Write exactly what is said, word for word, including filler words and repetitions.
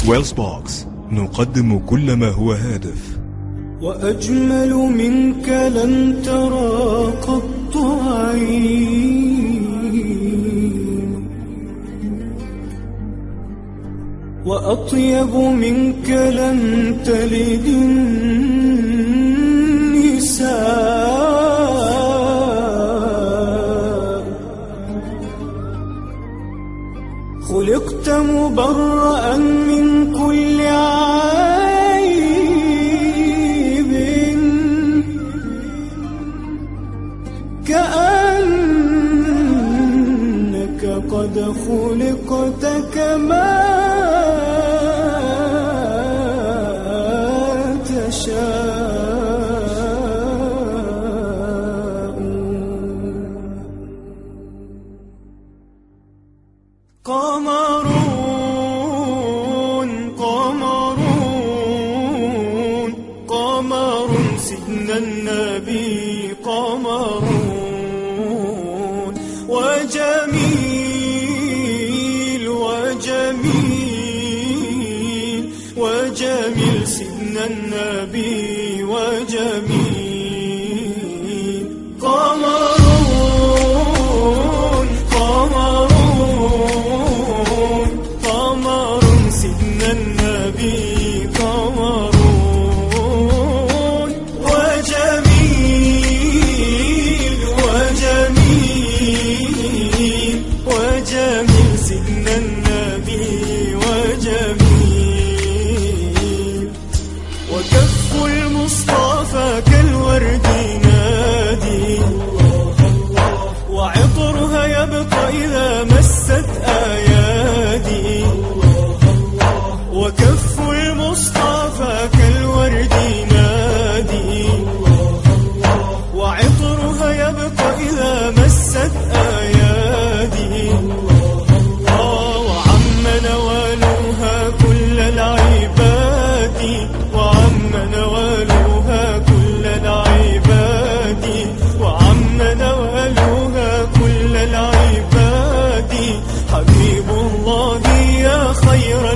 سويلز بوكس نقدم كل ما هو هادف. وأجمل منك لم ترى قط عين، وأطيب منك لم تلد النساء. خلقت مبرأ من كل عيب، كأنك قد خلقت كما تشاء. قمرون قمرون قمر سيدنا النبي، قمرون وجميل وجميل وجميل سيدنا النبي وجميل. قمرون قمرون قمر سيدنا النبي، قمرون وجميل وجميل وجميل سيدنا النبي وجميل. وكف المصطفى كالورد نادي، وعطرها يبقى إذا مست أيادي. وكف المصطفى كالورد نادي، وعطرها يبقى إذا مست أيادي. وعم نوالها كل العباد، وعم نوالها كل العباد، وعم نوالها كل العباد. حبيب الله يا خير